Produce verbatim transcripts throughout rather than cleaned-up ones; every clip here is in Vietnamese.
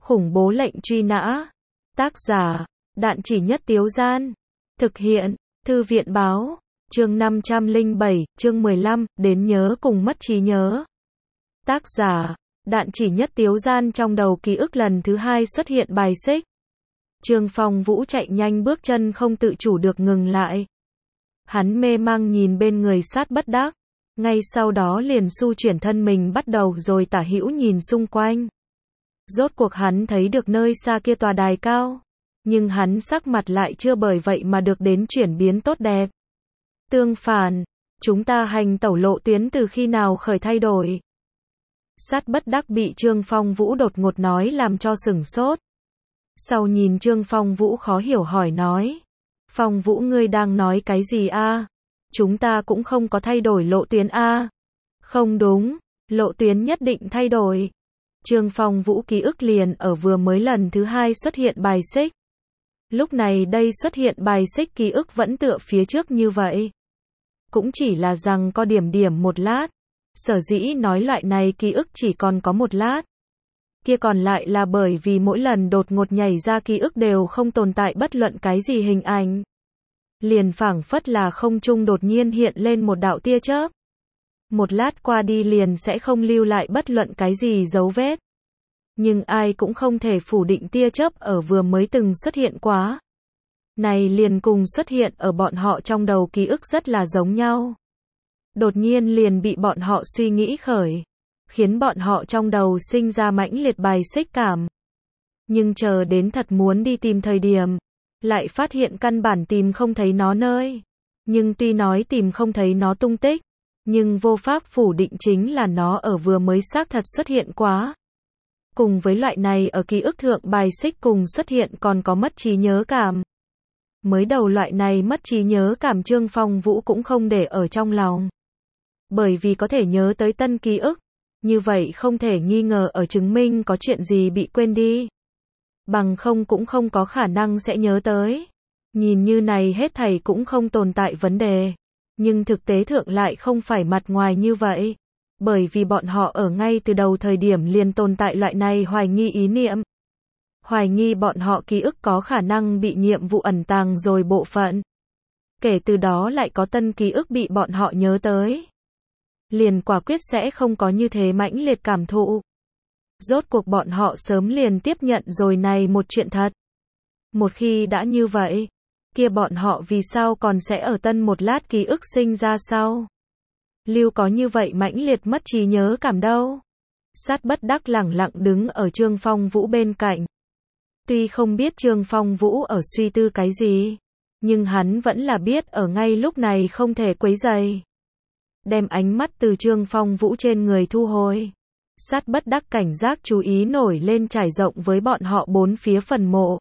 Khủng bố lệnh truy nã. Tác giả, Đạn Chỉ Nhất Tiếu Gian. Thực hiện, Thư viện Báo. Chương năm trăm lẻ bảy, chương mười lăm, đến nhớ cùng mất trí nhớ. Tác giả, Đạn Chỉ Nhất Tiếu Gian. Trong đầu ký ức lần thứ hai xuất hiện bài xích. Trương Phong Vũ chạy nhanh, bước chân không tự chủ được ngừng lại. Hắn mê mang nhìn bên người Sát Bất Đắc. Ngay sau đó liền xu chuyển thân mình bắt đầu rồi tả hữu nhìn xung quanh. Rốt cuộc hắn thấy được nơi xa kia tòa đài cao. Nhưng hắn sắc mặt lại chưa bởi vậy mà được đến chuyển biến tốt đẹp. Tương phản, chúng ta hành tẩu lộ tuyến từ khi nào khởi thay đổi? Sát Bất Đắc bị Trương Phong Vũ đột ngột nói làm cho sửng sốt. Sau nhìn Trương Phong Vũ khó hiểu hỏi nói. Phong Vũ, ngươi đang nói cái gì a? Chúng ta cũng không có thay đổi lộ tuyến a. Không đúng, lộ tuyến nhất định thay đổi. Trương Phong Vũ ký ức liền ở vừa mới lần thứ hai xuất hiện bài xích. Lúc này đây xuất hiện bài xích ký ức vẫn tựa phía trước như vậy. Cũng chỉ là rằng có điểm điểm một lát. Sở dĩ nói loại này ký ức chỉ còn có một lát. Kia còn lại là bởi vì mỗi lần đột ngột nhảy ra ký ức đều không tồn tại bất luận cái gì hình ảnh. Liền phảng phất là không trung đột nhiên hiện lên một đạo tia chớp. Một lát qua đi liền sẽ không lưu lại bất luận cái gì dấu vết. Nhưng ai cũng không thể phủ định tia chớp ở vừa mới từng xuất hiện quá. Này liền cùng xuất hiện ở bọn họ trong đầu ký ức rất là giống nhau. Đột nhiên liền bị bọn họ suy nghĩ khởi. Khiến bọn họ trong đầu sinh ra mãnh liệt bài xích cảm. Nhưng chờ đến thật muốn đi tìm thời điểm. Lại phát hiện căn bản tìm không thấy nó nơi. Nhưng tuy nói tìm không thấy nó tung tích. Nhưng vô pháp phủ định chính là nó ở vừa mới xác thật xuất hiện quá. Cùng với loại này ở ký ức thượng bài xích cùng xuất hiện còn có mất trí nhớ cảm. Mới đầu loại này mất trí nhớ cảm Trương Phong Vũ cũng không để ở trong lòng. Bởi vì có thể nhớ tới tân ký ức. Như vậy không thể nghi ngờ ở chứng minh có chuyện gì bị quên đi. Bằng không cũng không có khả năng sẽ nhớ tới. Nhìn như này hết thảy cũng không tồn tại vấn đề. Nhưng thực tế thượng lại không phải mặt ngoài như vậy. Bởi vì bọn họ ở ngay từ đầu thời điểm liền tồn tại loại này hoài nghi ý niệm. Hoài nghi bọn họ ký ức có khả năng bị nhiệm vụ ẩn tàng rồi bộ phận. Kể từ đó lại có tân ký ức bị bọn họ nhớ tới. Liền quả quyết sẽ không có như thế mãnh liệt cảm thụ. Rốt cuộc bọn họ sớm liền tiếp nhận rồi này một chuyện thật. Một khi đã như vậy, kia bọn họ vì sao còn sẽ ở tân một lát ký ức sinh ra sau? Lưu có như vậy mãnh liệt mất trí nhớ cảm đâu? Sát Bất Đắc lẳng lặng đứng ở Trương Phong Vũ bên cạnh. Tuy không biết Trương Phong Vũ ở suy tư cái gì, nhưng hắn vẫn là biết ở ngay lúc này không thể quấy rầy. Đem ánh mắt từ Trương Phong Vũ trên người thu hồi. Sát Bất Đắc cảnh giác chú ý nổi lên trải rộng với bọn họ bốn phía phần mộ.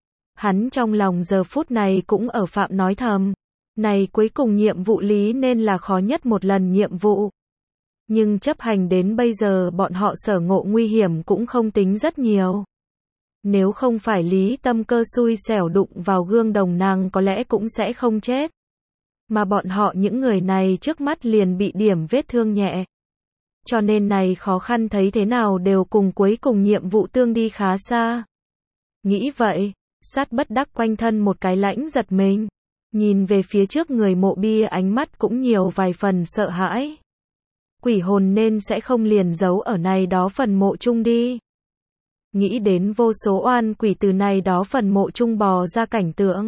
Hắn trong lòng giờ phút này cũng ở phạm nói thầm. Này cuối cùng nhiệm vụ lý nên là khó nhất một lần nhiệm vụ. Nhưng chấp hành đến bây giờ bọn họ sở ngộ nguy hiểm cũng không tính rất nhiều. Nếu không phải lý tâm cơ xui xẻo đụng vào gương đồng nàng có lẽ cũng sẽ không chết. Mà bọn họ những người này trước mắt liền bị điểm vết thương nhẹ. Cho nên này khó khăn thấy thế nào đều cùng cuối cùng nhiệm vụ tương đi khá xa. Nghĩ vậy, Sát Bất Đắc quanh thân một cái lãnh giật mình. Nhìn về phía trước người mộ bia ánh mắt cũng nhiều vài phần sợ hãi. Quỷ hồn nên sẽ không liền giấu ở này đó phần mộ chung đi. Nghĩ đến vô số oan quỷ từ này đó phần mộ chung bò ra cảnh tượng.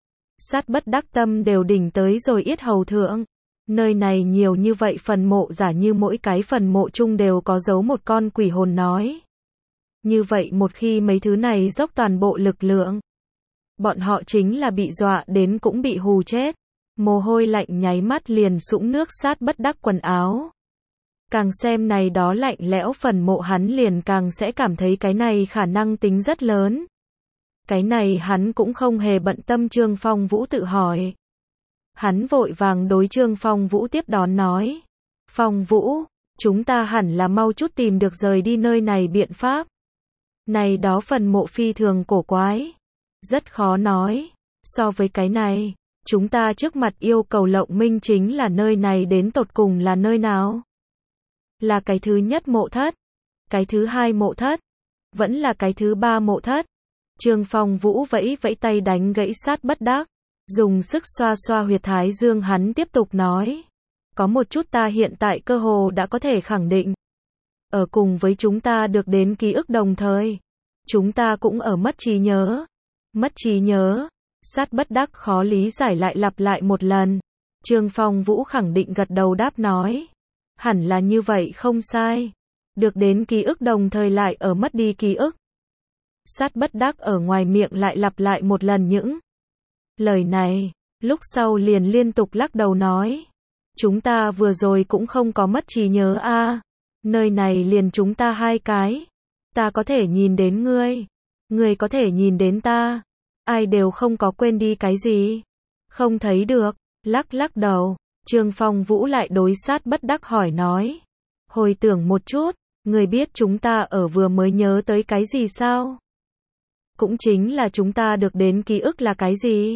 Sát Bất Đắc tâm đều đỉnh tới rồi yết hầu thượng. Nơi này nhiều như vậy phần mộ giả như mỗi cái phần mộ chung đều có giấu một con quỷ hồn nói. Như vậy một khi mấy thứ này dốc toàn bộ lực lượng. Bọn họ chính là bị dọa đến cũng bị hù chết. Mồ hôi lạnh nháy mắt liền sũng nước Sát Bất Đắc quần áo. Càng xem này đó lạnh lẽo phần mộ hắn liền càng sẽ cảm thấy cái này khả năng tính rất lớn. Cái này hắn cũng không hề bận tâm Trương Phong Vũ tự hỏi. Hắn vội vàng đối Trương Phong Vũ tiếp đón nói. Phong Vũ, chúng ta hẳn là mau chút tìm được rời đi nơi này biện pháp. Này đó phần mộ phi thường cổ quái. Rất khó nói. So với cái này, chúng ta trước mặt yêu cầu lộng minh chính là nơi này đến tột cùng là nơi nào? Là cái thứ nhất mộ thất, cái thứ hai mộ thất, Vẫn là cái thứ ba mộ thất. Trương Phong Vũ vẫy vẫy tay đánh gãy Sát Bất Đắc. Dùng sức xoa xoa huyệt thái dương hắn tiếp tục nói. Có một chút ta hiện tại cơ hồ đã có thể khẳng định. Ở cùng với chúng ta được đến ký ức đồng thời. Chúng ta cũng ở mất trí nhớ. Mất trí nhớ. Sát Bất Đắc khó lý giải lại lặp lại một lần. Trương Phong Vũ khẳng định gật đầu đáp nói. Hẳn là như vậy không sai. Được đến ký ức đồng thời lại ở mất đi ký ức. Sát Bất Đắc ở ngoài miệng lại lặp lại một lần những lời này, lúc sau liền liên tục lắc đầu nói. Chúng ta vừa rồi cũng không có mất trí nhớ a, à. Nơi này liền chúng ta hai cái. Ta có thể nhìn đến ngươi. Ngươi có thể nhìn đến ta. Ai đều không có quên đi cái gì. Không thấy được. Lắc lắc đầu. Trương Phong Vũ lại đối Sát Bất Đắc hỏi nói. Hồi tưởng một chút. Ngươi biết chúng ta ở vừa mới nhớ tới cái gì sao? Cũng chính là chúng ta được đến ký ức là cái gì?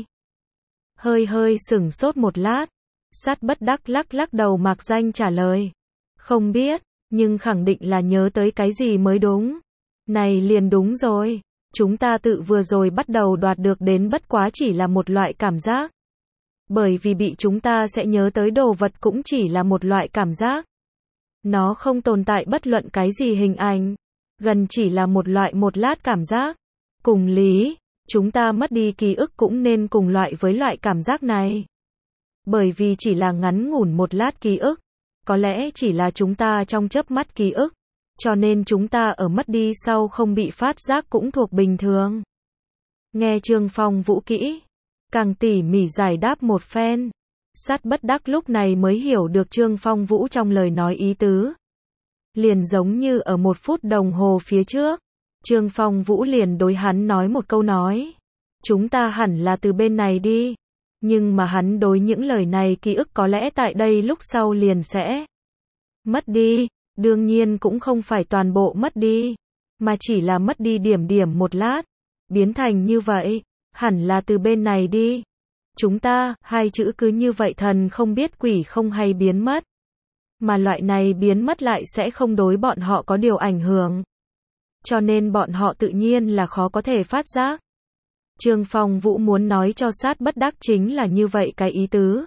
Hơi hơi sửng sốt một lát. Sát Bất Đắc lắc lắc đầu mạc danh trả lời. Không biết, nhưng khẳng định là nhớ tới cái gì mới đúng. Này liền đúng rồi. Chúng ta tự vừa rồi bắt đầu đoạt được đến bất quá chỉ là một loại cảm giác. Bởi vì bị chúng ta sẽ nhớ tới đồ vật cũng chỉ là một loại cảm giác. Nó không tồn tại bất luận cái gì hình ảnh. Gần chỉ là một loại một lát cảm giác. Cùng lý, chúng ta mất đi ký ức cũng nên cùng loại với loại cảm giác này. Bởi vì chỉ là ngắn ngủn một lát ký ức. Có lẽ chỉ là chúng ta trong chớp mắt ký ức. Cho nên chúng ta ở mất đi sau không bị phát giác cũng thuộc bình thường. Nghe Trương Phong Vũ kỹ. Càng tỉ mỉ giải đáp một phen. Sát Bất Đắc lúc này mới hiểu được Trương Phong Vũ trong lời nói ý tứ. Liền giống như ở một phút đồng hồ phía trước. Trương Phong Vũ liền đối hắn nói một câu nói. Chúng ta hẳn là từ bên này đi. Nhưng mà hắn đối những lời này ký ức có lẽ tại đây lúc sau liền sẽ mất đi. Đương nhiên cũng không phải toàn bộ mất đi. Mà chỉ là mất đi điểm điểm một lát. Biến thành như vậy. Hẳn là từ bên này đi. Chúng ta, hai chữ cứ như vậy thần không biết quỷ không hay biến mất. Mà loại này biến mất lại sẽ không đối bọn họ có điều ảnh hưởng. Cho nên bọn họ tự nhiên là khó có thể phát giác. Trương Phong Vũ muốn nói cho Sát Bất Đắc chính là như vậy cái ý tứ.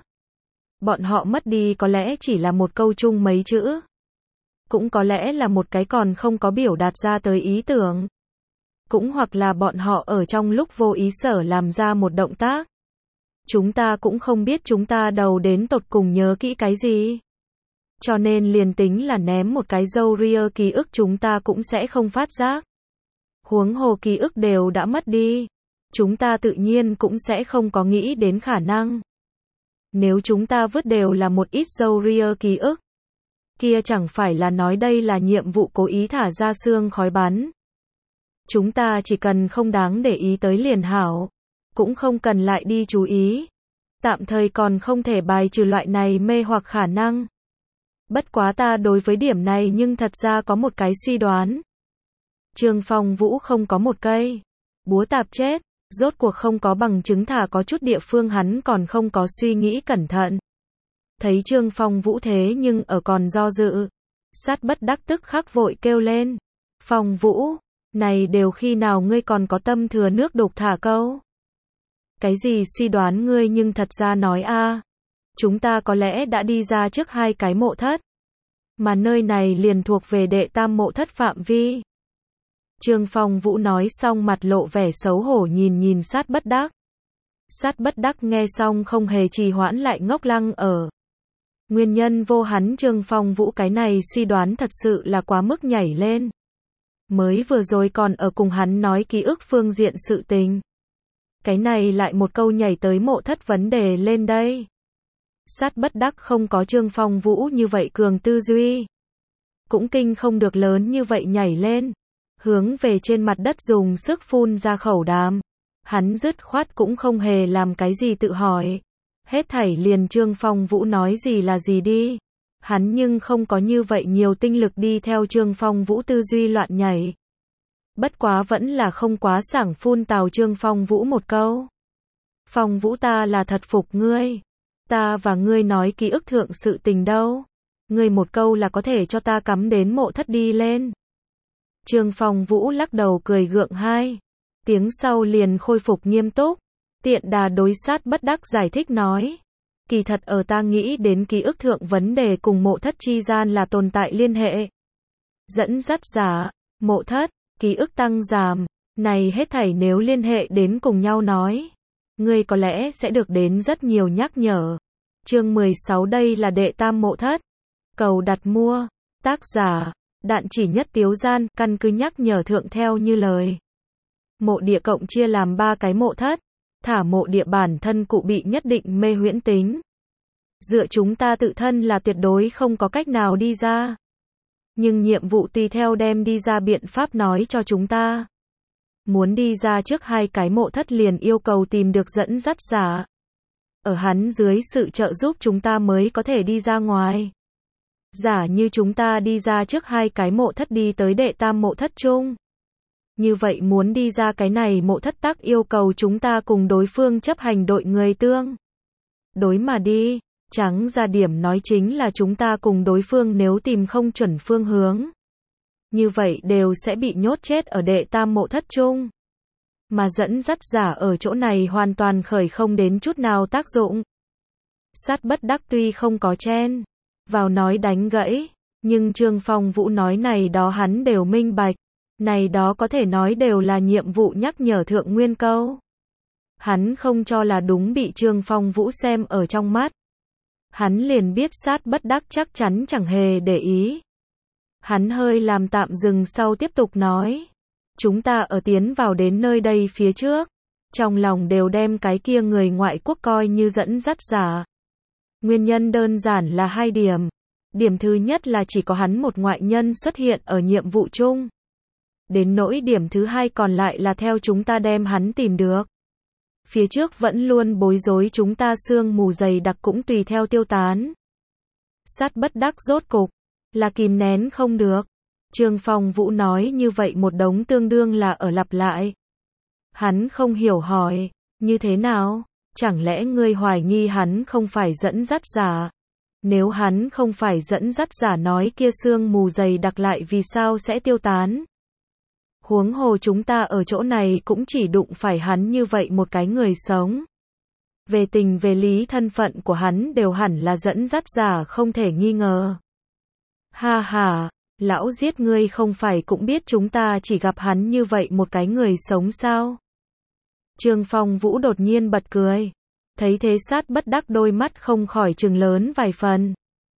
Bọn họ mất đi có lẽ chỉ là một câu chung mấy chữ. Cũng có lẽ là một cái còn không có biểu đạt ra tới ý tưởng. Cũng hoặc là bọn họ ở trong lúc vô ý sở làm ra một động tác. Chúng ta cũng không biết chúng ta đầu đến tột cùng nhớ kỹ cái gì. Cho nên liền tính là ném một cái dâu ria ký ức chúng ta cũng sẽ không phát giác. Huống hồ ký ức đều đã mất đi. Chúng ta tự nhiên cũng sẽ không có nghĩ đến khả năng. Nếu chúng ta vứt đều là một ít dâu ria ký ức. Kia chẳng phải là nói đây là nhiệm vụ cố ý thả ra xương khói bắn. Chúng ta chỉ cần không đáng để ý tới liền hảo. Cũng không cần lại đi chú ý. Tạm thời còn không thể bài trừ loại này mê hoặc khả năng. Bất quá ta đối với điểm này nhưng thật ra có một cái suy đoán. Trương Phong Vũ không có một cây búa tạp chết. Rốt cuộc không có bằng chứng thả có chút địa phương hắn còn không có suy nghĩ cẩn thận. Thấy Trương Phong Vũ thế nhưng ở còn do dự. Sát Bất Đắc tức khắc vội kêu lên. Phong Vũ, này đều khi nào ngươi còn có tâm thừa nước đục thả câu. Cái gì suy đoán ngươi nhưng thật ra nói a, chúng ta có lẽ đã đi ra trước hai cái mộ thất. Mà nơi này liền thuộc về đệ tam mộ thất phạm vi. Trương Phong Vũ nói xong mặt lộ vẻ xấu hổ nhìn nhìn Sát Bất Đắc. Sát Bất Đắc nghe xong không hề trì hoãn lại ngốc lăng ở. Nguyên nhân vô hắn Trương Phong Vũ cái này suy đoán thật sự là quá mức nhảy lên. Mới vừa rồi còn ở cùng hắn nói ký ức phương diện sự tình. Cái này lại một câu nhảy tới mộ thất vấn đề lên đây. Sát Bất Đắc không có Trương Phong Vũ như vậy cường tư duy. Cũng kinh không được lớn như vậy nhảy lên. Hướng về trên mặt đất dùng sức phun ra khẩu đàm. Hắn dứt khoát cũng không hề làm cái gì tự hỏi. Hết thảy liền Trương Phong Vũ nói gì là gì đi. Hắn nhưng không có như vậy nhiều tinh lực đi theo Trương Phong Vũ tư duy loạn nhảy. Bất quá vẫn là không quá sảng phun tào Trương Phong Vũ một câu. Phong Vũ ta là thật phục ngươi. Ta và ngươi nói ký ức thượng sự tình đâu. Ngươi một câu là có thể cho ta cắm đến mộ thất đi lên. Trương Phong Vũ lắc đầu cười gượng hai tiếng sau liền khôi phục nghiêm túc. Tiện đà đối Sát Bất Đắc giải thích nói. Kỳ thật ở ta nghĩ đến ký ức thượng vấn đề cùng mộ thất chi gian là tồn tại liên hệ. Dẫn dắt giả, mộ thất, ký ức tăng giảm, này hết thảy nếu liên hệ đến cùng nhau nói. Ngươi có lẽ sẽ được đến rất nhiều nhắc nhở. Chương mười sáu đây là đệ tam mộ thất. Cầu đặt mua. Tác giả. Đạn chỉ nhất tiếu gian, căn cứ nhắc nhở thượng theo như lời. Mộ địa cộng chia làm ba cái mộ thất. Thả mộ địa bản thân cụ bị nhất định mê huyễn tính. Dựa chúng ta tự thân là tuyệt đối không có cách nào đi ra. Nhưng nhiệm vụ tùy theo đem đi ra biện pháp nói cho chúng ta. Muốn đi ra trước hai cái mộ thất liền yêu cầu tìm được dẫn dắt giả. Ở hắn dưới sự trợ giúp chúng ta mới có thể đi ra ngoài. Giả như chúng ta đi ra trước hai cái mộ thất đi tới đệ tam mộ thất chung. Như vậy muốn đi ra cái này mộ thất tắc yêu cầu chúng ta cùng đối phương chấp hành đội người tương. Đối mà đi, trắng ra điểm nói chính là chúng ta cùng đối phương nếu tìm không chuẩn phương hướng. Như vậy đều sẽ bị nhốt chết ở đệ tam mộ thất chung. Mà dẫn dắt giả ở chỗ này hoàn toàn khởi không đến chút nào tác dụng. Sát Bất Đắc tuy không có chen vào nói đánh gãy, nhưng Trương Phong Vũ nói này đó hắn đều minh bạch. Này đó có thể nói đều là nhiệm vụ nhắc nhở thượng nguyên câu. Hắn không cho là đúng bị Trương Phong Vũ xem ở trong mắt. Hắn liền biết Sát Bất Đắc chắc chắn chẳng hề để ý. Hắn hơi làm tạm dừng sau tiếp tục nói. Chúng ta ở tiến vào đến nơi đây phía trước. Trong lòng đều đem cái kia người ngoại quốc coi như dẫn dắt giả. Nguyên nhân đơn giản là hai điểm. Điểm thứ nhất là chỉ có hắn một ngoại nhân xuất hiện ở nhiệm vụ chung. Đến nỗi điểm thứ hai còn lại là theo chúng ta đem hắn tìm được. Phía trước vẫn luôn bối rối chúng ta sương mù dày đặc cũng tùy theo tiêu tán. Sát Bất Đắc rốt cục là kìm nén không được. Trương Phong Vũ nói như vậy một đống tương đương là ở lặp lại. Hắn không hiểu hỏi, như thế nào? Chẳng lẽ ngươi hoài nghi hắn không phải dẫn dắt giả? Nếu hắn không phải dẫn dắt giả nói kia sương mù dày đặc lại vì sao sẽ tiêu tán? Huống hồ chúng ta ở chỗ này cũng chỉ đụng phải hắn như vậy một cái người sống. Về tình về lý thân phận của hắn đều hẳn là dẫn dắt giả không thể nghi ngờ. Ha ha, lão giết ngươi không phải cũng biết chúng ta chỉ gặp hắn như vậy một cái người sống sao? Trương Phong Vũ đột nhiên bật cười. Thấy thế Sát Bất Đắc đôi mắt không khỏi trừng lớn vài phần.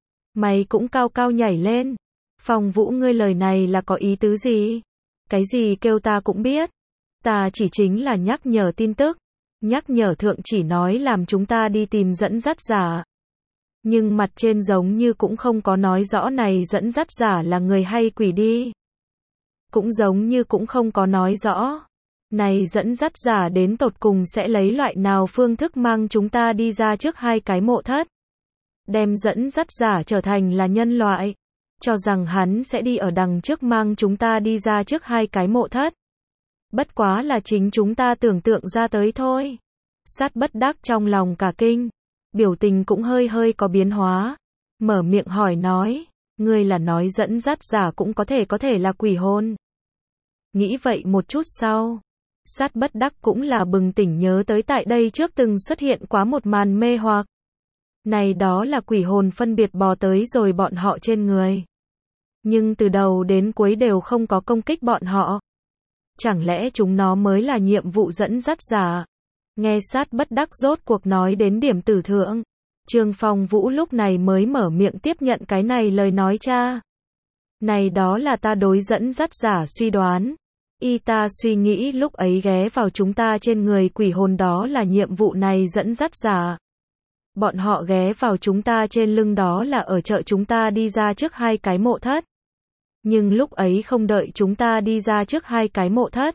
Mày cũng cao cao nhảy lên. Phong Vũ ngươi lời này là có ý tứ gì? Cái gì kêu ta cũng biết. Ta chỉ chính là nhắc nhở tin tức. Nhắc nhở thượng chỉ nói làm chúng ta đi tìm dẫn dắt giả. Nhưng mặt trên giống như cũng không có nói rõ này dẫn dắt giả là người hay quỷ đi. Cũng giống như cũng không có nói rõ. Này dẫn dắt giả đến tột cùng sẽ lấy loại nào phương thức mang chúng ta đi ra trước hai cái mộ thất. Đem dẫn dắt giả trở thành là nhân loại. Cho rằng hắn sẽ đi ở đằng trước mang chúng ta đi ra trước hai cái mộ thất. Bất quá là chính chúng ta tưởng tượng ra tới thôi. Sát Bất Đắc trong lòng cả kinh. Biểu tình cũng hơi hơi có biến hóa. Mở miệng hỏi nói. Ngươi là nói dẫn dắt giả cũng có thể có thể là quỷ hồn. Nghĩ vậy một chút sau. Sát Bất Đắc cũng là bừng tỉnh nhớ tới tại đây trước từng xuất hiện quá một màn mê hoặc. Này đó là quỷ hồn phân biệt bò tới rồi bọn họ trên người. Nhưng từ đầu đến cuối đều không có công kích bọn họ. Chẳng lẽ chúng nó mới là nhiệm vụ dẫn dắt giả? Nghe Sát Bất Đắc rốt cuộc nói đến điểm tử thượng. Trương Phong Vũ lúc này mới mở miệng tiếp nhận cái này lời nói cha. Này đó là ta đối dẫn dắt giả suy đoán. Y ta suy nghĩ lúc ấy ghé vào chúng ta trên người quỷ hồn đó là nhiệm vụ này dẫn dắt giả. Bọn họ ghé vào chúng ta trên lưng đó là ở chợ chúng ta đi ra trước hai cái mộ thất. Nhưng lúc ấy không đợi chúng ta đi ra trước hai cái mộ thất.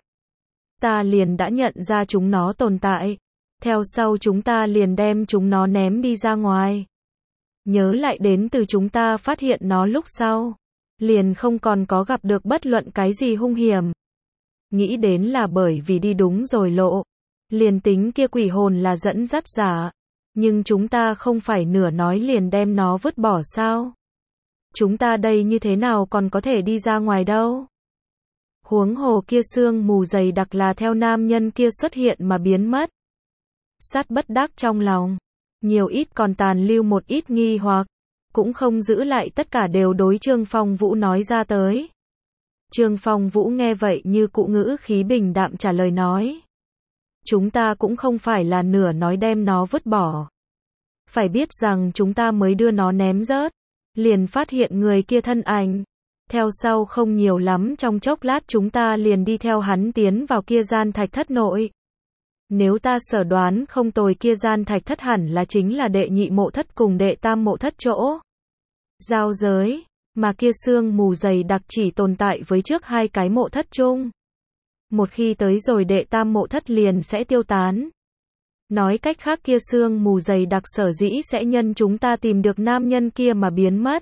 Ta liền đã nhận ra chúng nó tồn tại. Theo sau chúng ta liền đem chúng nó ném đi ra ngoài. Nhớ lại đến từ chúng ta phát hiện nó lúc sau. Liền không còn có gặp được bất luận cái gì hung hiểm. Nghĩ đến là bởi vì đi đúng rồi lộ. Liền tính kia quỷ hồn là dẫn dắt giả. Nhưng chúng ta không phải nửa nói liền đem nó vứt bỏ sao? Chúng ta đây như thế nào còn có thể đi ra ngoài đâu? Huống hồ kia sương mù dày đặc là theo nam nhân kia xuất hiện mà biến mất. Sát bất đắc trong lòng, nhiều ít còn tàn lưu một ít nghi hoặc, cũng không giữ lại tất cả đều đối Trương Phong Vũ nói ra tới. Trương Phong Vũ nghe vậy như cụ ngữ khí bình đạm trả lời nói. Chúng ta cũng không phải là nửa nói đem nó vứt bỏ. Phải biết rằng chúng ta mới đưa nó ném rớt, liền phát hiện người kia thân ảnh. Theo sau không nhiều lắm trong chốc lát chúng ta liền đi theo hắn tiến vào kia gian thạch thất nội. Nếu ta sở đoán không tồi kia gian thạch thất hẳn là chính là đệ nhị mộ thất cùng đệ tam mộ thất chỗ giao giới, mà kia sương mù dày đặc chỉ tồn tại với trước hai cái mộ thất chung. Một khi tới rồi đệ tam mộ thất liền sẽ tiêu tán. Nói cách khác kia sương mù dày đặc sở dĩ sẽ nhân chúng ta tìm được nam nhân kia mà biến mất.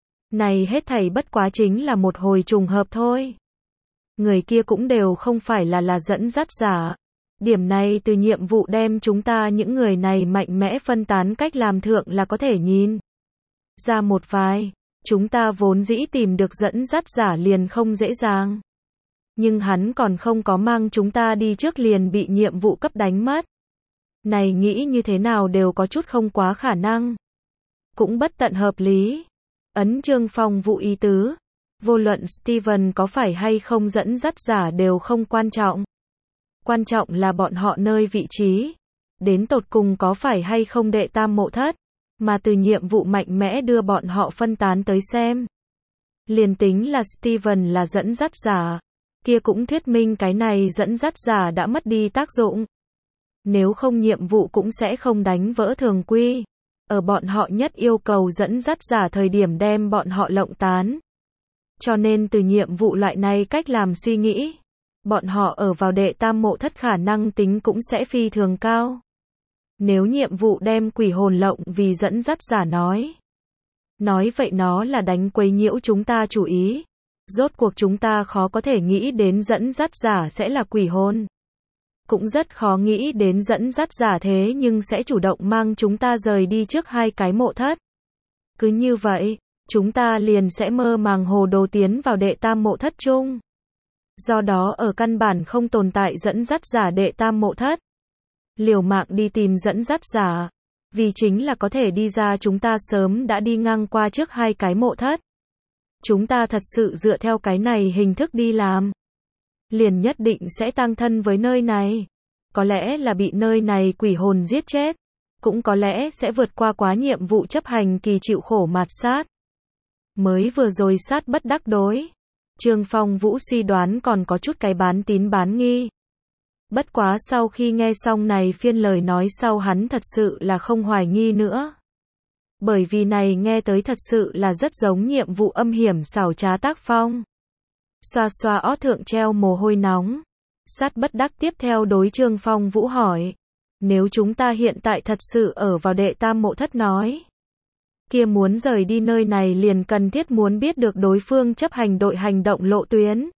Này hết thảy bất quá chính là một hồi trùng hợp thôi. Người kia cũng đều không phải là là dẫn dắt giả. Điểm này từ nhiệm vụ đem chúng ta những người này mạnh mẽ phân tán cách làm thượng là có thể nhìn ra một vài. Chúng ta vốn dĩ tìm được dẫn dắt giả liền không dễ dàng. Nhưng hắn còn không có mang chúng ta đi trước liền bị nhiệm vụ cấp đánh mất. Này nghĩ như thế nào đều có chút không quá khả năng. Cũng bất tận hợp lý. Ấn Trương Phong Vũ ý tứ. Vô luận Steven có phải hay không dẫn dắt giả đều không quan trọng. Quan trọng là bọn họ nơi vị trí. Đến tột cùng có phải hay không đệ tam mộ thất. Mà từ nhiệm vụ mạnh mẽ đưa bọn họ phân tán tới xem. Liền tính là Steven là dẫn dắt giả. Kia cũng thuyết minh cái này dẫn dắt giả đã mất đi tác dụng. Nếu không nhiệm vụ cũng sẽ không đánh vỡ thường quy. Ở bọn họ nhất yêu cầu dẫn dắt giả thời điểm đem bọn họ lộng tán. Cho nên từ nhiệm vụ loại này cách làm suy nghĩ. Bọn họ ở vào đệ tam mộ thất khả năng tính cũng sẽ phi thường cao. Nếu nhiệm vụ đem quỷ hồn lộng vì dẫn dắt giả nói. Nói vậy nó là đánh quấy nhiễu chúng ta chủ ý. Rốt cuộc chúng ta khó có thể nghĩ đến dẫn dắt giả sẽ là quỷ hồn. Cũng rất khó nghĩ đến dẫn dắt giả thế nhưng sẽ chủ động mang chúng ta rời đi trước hai cái mộ thất. Cứ như vậy, chúng ta liền sẽ mơ màng hồ đồ tiến vào đệ tam mộ thất chung. Do đó ở căn bản không tồn tại dẫn dắt giả đệ tam mộ thất. Liều mạng đi tìm dẫn dắt giả. Vì chính là có thể đi ra chúng ta sớm đã đi ngang qua trước hai cái mộ thất. Chúng ta thật sự dựa theo cái này hình thức đi làm. Liền nhất định sẽ tăng thân với nơi này. Có lẽ là bị nơi này quỷ hồn giết chết. Cũng có lẽ sẽ vượt qua quá nhiệm vụ chấp hành kỳ chịu khổ mạt sát. Mới vừa rồi sát bất đắc đối. Trương Phong Vũ suy đoán còn có chút cái bán tín bán nghi. Bất quá sau khi nghe xong này phiên lời nói sau hắn thật sự là không hoài nghi nữa. Bởi vì này nghe tới thật sự là rất giống nhiệm vụ âm hiểm xảo trá tác phong. Xoa xoa ót thượng treo mồ hôi nóng. Sát bất đắc tiếp theo đối Trương Phong Vũ hỏi. Nếu chúng ta hiện tại thật sự ở vào đệ tam mộ thất nói. Kia muốn rời đi nơi này liền cần thiết muốn biết được đối phương chấp hành đội hành động lộ tuyến.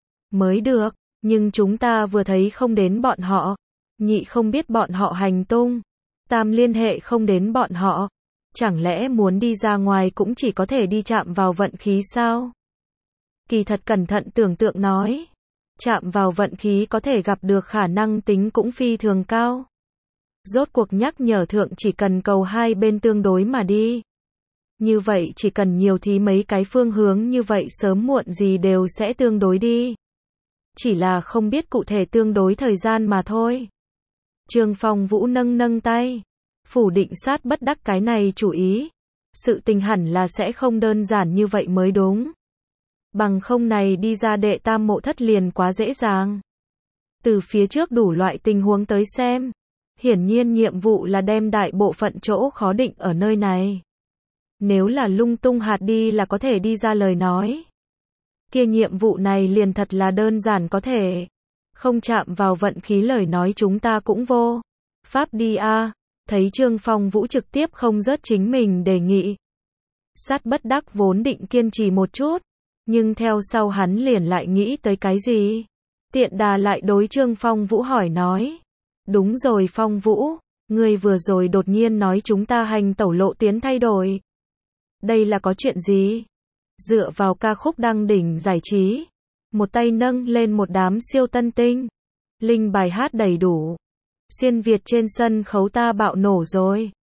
Mới được, nhưng chúng ta vừa thấy không đến bọn họ. Nhị không biết bọn họ hành tung. Tam liên hệ không đến bọn họ. Chẳng lẽ muốn đi ra ngoài cũng chỉ có thể đi chạm vào vận khí sao? Kỳ thật cẩn thận tưởng tượng nói. Chạm vào vận khí có thể gặp được khả năng tính cũng phi thường cao. Rốt cuộc nhắc nhở thượng chỉ cần cầu hai bên tương đối mà đi. Như vậy chỉ cần nhiều thì mấy cái phương hướng như vậy sớm muộn gì đều sẽ tương đối đi. Chỉ là không biết cụ thể tương đối thời gian mà thôi. Trương Phong Vũ nâng nâng tay. Phủ định sát bất đắc cái này chủ ý. Sự tình hẳn là sẽ không đơn giản như vậy mới đúng. Bằng không này đi ra đệ tam mộ thất liền quá dễ dàng. Từ phía trước đủ loại tình huống tới xem. Hiển nhiên nhiệm vụ là đem đại bộ phận chỗ khó định ở nơi này. Nếu là lung tung hạt đi là có thể đi ra lời nói. Kia nhiệm vụ này liền thật là đơn giản có thể. Không chạm vào vận khí lời nói chúng ta cũng vô. Pháp đi a. Thấy Trương Phong Vũ trực tiếp không rớt chính mình đề nghị. Sát bất đắc vốn định kiên trì một chút. Nhưng theo sau hắn liền lại nghĩ tới cái gì. Tiện đà lại đối Trương Phong Vũ hỏi nói. Đúng rồi Phong Vũ. Ngươi vừa rồi đột nhiên nói chúng ta hành tẩu lộ tiến thay đổi. Đây là có chuyện gì? Dựa vào ca khúc đăng đỉnh giải trí. một tay nâng lên một đám siêu tân tinh. Linh bài hát đầy đủ. Xuyên Việt trên sân khấu ta bạo nổ rồi.